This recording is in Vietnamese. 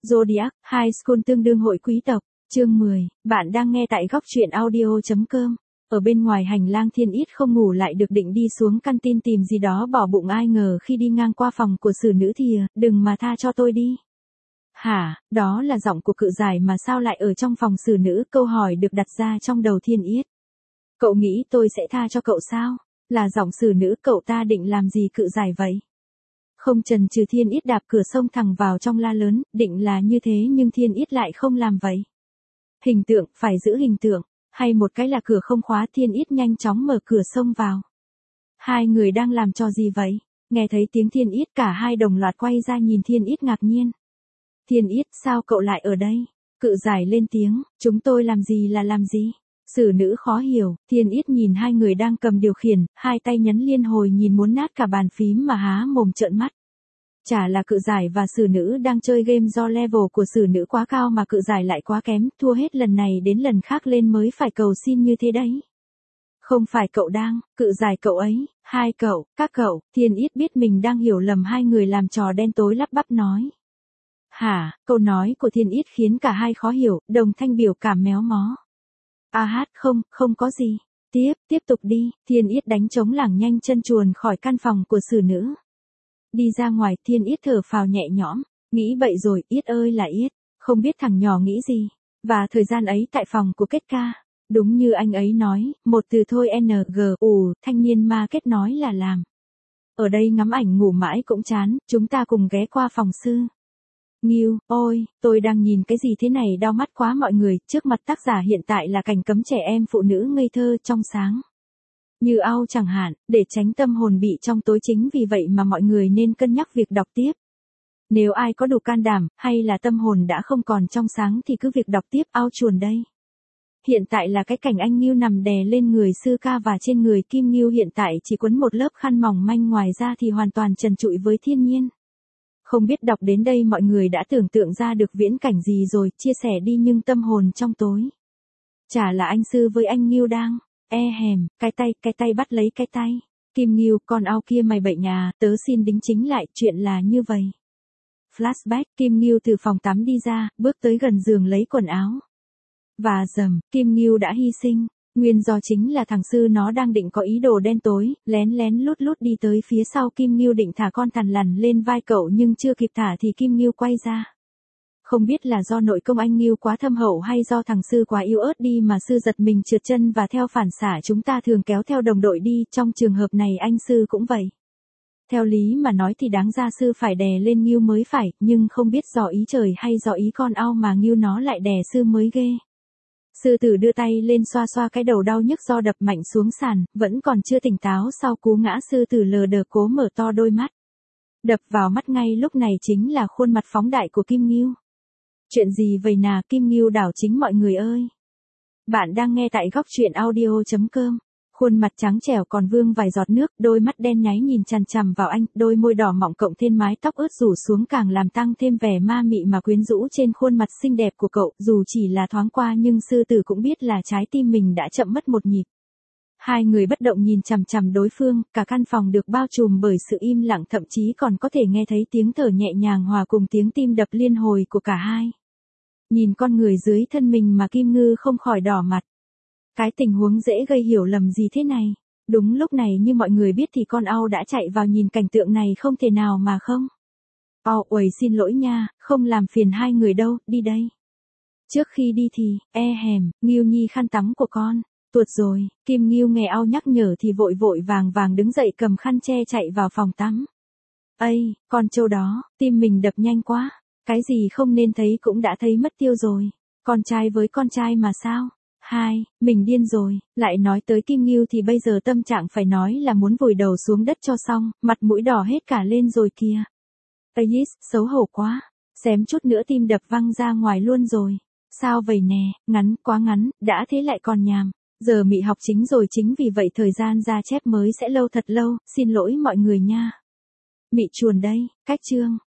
Zodiac, High School tương đương hội quý tộc, chương 10, bạn đang nghe tại góc truyện audio.com. Ở bên ngoài hành lang Thiên Ít không ngủ lại được, định đi xuống căn tin tìm gì đó bỏ bụng, ai ngờ khi đi ngang qua phòng của xử nữ thì, đừng mà tha cho tôi đi. Hả, đó là giọng của Cự Giải mà sao lại ở trong phòng xử nữ, câu hỏi được đặt ra trong đầu Thiên Ít. Cậu nghĩ tôi sẽ tha cho cậu sao? Là giọng xử nữ, cậu ta định làm gì Cự Giải vậy? Không chần chừ Thiên Ít đạp cửa xông thẳng vào trong, la lớn, định là như thế nhưng Thiên Ít lại không làm vậy. Hình tượng, phải giữ hình tượng, hay một cái là cửa không khóa. Thiên Ít nhanh chóng mở cửa xông vào. Hai người đang làm trò gì vậy? Nghe thấy tiếng Thiên Ít, cả hai đồng loạt quay ra nhìn Thiên Ít ngạc nhiên. Thiên Ít, sao cậu lại ở đây? Cự Giải lên tiếng, chúng tôi làm gì là làm gì? Xử nữ khó hiểu. Thiên Ít nhìn hai người đang cầm điều khiển, hai tay nhấn liên hồi nhìn muốn nát cả bàn phím mà há mồm trợn mắt. Chả là Cự Giải và xử nữ đang chơi game, do level của xử nữ quá cao mà Cự Giải lại quá kém, thua hết lần này đến lần khác lên mới phải cầu xin như thế đấy. Không phải cậu đang, Cự Giải cậu ấy, hai cậu, các cậu. Thiên Ít biết mình đang hiểu lầm hai người làm trò đen tối, lắp bắp nói. Hả, câu nói của Thiên Ít khiến cả hai khó hiểu, đồng thanh biểu cảm méo mó. Không có gì. Tiếp tục đi. Thiên Ít đánh trống lảng nhanh chân chuồn khỏi căn phòng của xử nữ. Đi ra ngoài, Thiên Ít thở phào nhẹ nhõm, nghĩ bậy rồi, Ít ơi là Ít, không biết thằng nhỏ nghĩ gì. Và thời gian ấy tại phòng của Kết Ca, đúng như anh ấy nói, một từ thôi, thanh niên ma Kết nói là làm. Ở đây ngắm ảnh ngủ mãi cũng chán, chúng ta cùng ghé qua phòng sư Nghiêu. Ôi, tôi đang nhìn cái gì thế này, đau mắt quá mọi người. Trước mặt tác giả hiện tại là cảnh cấm trẻ em, phụ nữ ngây thơ trong sáng như ao chẳng hạn, để tránh tâm hồn bị trong tối. Chính vì vậy mà mọi người nên cân nhắc việc đọc tiếp. Nếu ai có đủ can đảm, hay là tâm hồn đã không còn trong sáng thì cứ việc đọc tiếp. Ao chuồn đây. Hiện tại là cái cảnh anh Nghiêu nằm đè lên người Sư Ca, và trên người Kim Nghiêu hiện tại chỉ quấn một lớp khăn mỏng manh, ngoài ra thì hoàn toàn trần trụi với thiên nhiên. Không biết đọc đến đây mọi người đã tưởng tượng ra được viễn cảnh gì rồi, chia sẻ đi. Nhưng tâm hồn trong tối. Chả là anh Sư với anh Nghiêu đang cái tay bắt lấy cái tay. Kim Nghiêu, con ao kia mày bậy nhà, tớ xin đính chính lại, chuyện là như vậy. Flashback, Kim Nghiêu từ phòng tắm đi ra, bước tới gần giường lấy quần áo. Và dầm, Kim Nghiêu đã hy sinh. Nguyên do chính là thằng Sư nó đang định có ý đồ đen tối, lén lén lút lút đi tới phía sau Kim Nghiêu định thả con thằn lằn lên vai cậu, nhưng chưa kịp thả thì Kim Nghiêu quay ra. Không biết là do nội công anh Nghiêu quá thâm hậu hay do thằng Sư quá yếu ớt đi mà Sư giật mình trượt chân, và theo phản xạ chúng ta thường kéo theo đồng đội đi, trong trường hợp này anh Sư cũng vậy. Theo lý mà nói thì đáng ra Sư phải đè lên Nghiêu mới phải, nhưng không biết do ý trời hay do ý con ao mà Nghiêu nó lại đè Sư mới ghê. Sư tử đưa tay lên xoa xoa cái đầu đau nhức do đập mạnh xuống sàn, vẫn còn chưa tỉnh táo sau cú ngã. Sư tử lờ đờ cố mở to đôi mắt. Đập vào mắt ngay lúc này chính là khuôn mặt phóng đại của Kim Nghiêu. Chuyện gì vậy nà, Kim Nghiêu đảo chính mọi người ơi. Bạn đang nghe tại góc truyện audio.com. Khuôn mặt trắng trẻo còn vương vài giọt nước, đôi mắt đen nháy nhìn chằm chằm vào anh, đôi môi đỏ mọng cộng thêm mái tóc ướt rủ xuống càng làm tăng thêm vẻ ma mị mà quyến rũ trên khuôn mặt xinh đẹp của cậu. Dù chỉ là thoáng qua nhưng Sư tử cũng biết là trái tim mình đã chậm mất một nhịp. Hai người bất động nhìn chằm chằm đối phương, cả căn phòng được bao trùm bởi sự im lặng, thậm chí còn có thể nghe thấy tiếng thở nhẹ nhàng hòa cùng tiếng tim đập liên hồi của cả hai. Nhìn con người dưới thân mình mà Kim Ngư không khỏi đỏ mặt. Cái tình huống dễ gây hiểu lầm gì thế này? Đúng lúc này như mọi người biết thì con ao đã chạy vào, nhìn cảnh tượng này không thể nào mà không. Uầy, xin lỗi nha, không làm phiền hai người đâu, đi đây. Trước khi đi thì, Nghiêu nhi khăn tắm của con. Tuột rồi. Kim Nghiêu nghe ao nhắc nhở thì vội vội vàng vàng đứng dậy cầm khăn che chạy vào phòng tắm. Con trâu đó, tim mình đập nhanh quá. Cái gì không nên thấy cũng đã thấy mất tiêu rồi. Con trai với con trai mà sao? Mình điên rồi. Lại nói tới Kim Nghiêu thì bây giờ tâm trạng phải nói là muốn vùi đầu xuống đất cho xong, mặt mũi đỏ hết cả lên rồi kìa. Xấu hổ quá. Xém chút nữa tim đập văng ra ngoài luôn rồi. Sao vậy nè, ngắn, quá ngắn, đã thế lại còn nhàm. Giờ mị học chính rồi, chính vì vậy thời gian ra chép mới sẽ lâu thật lâu, xin lỗi mọi người nha. Mị chuồn đây, cách chương.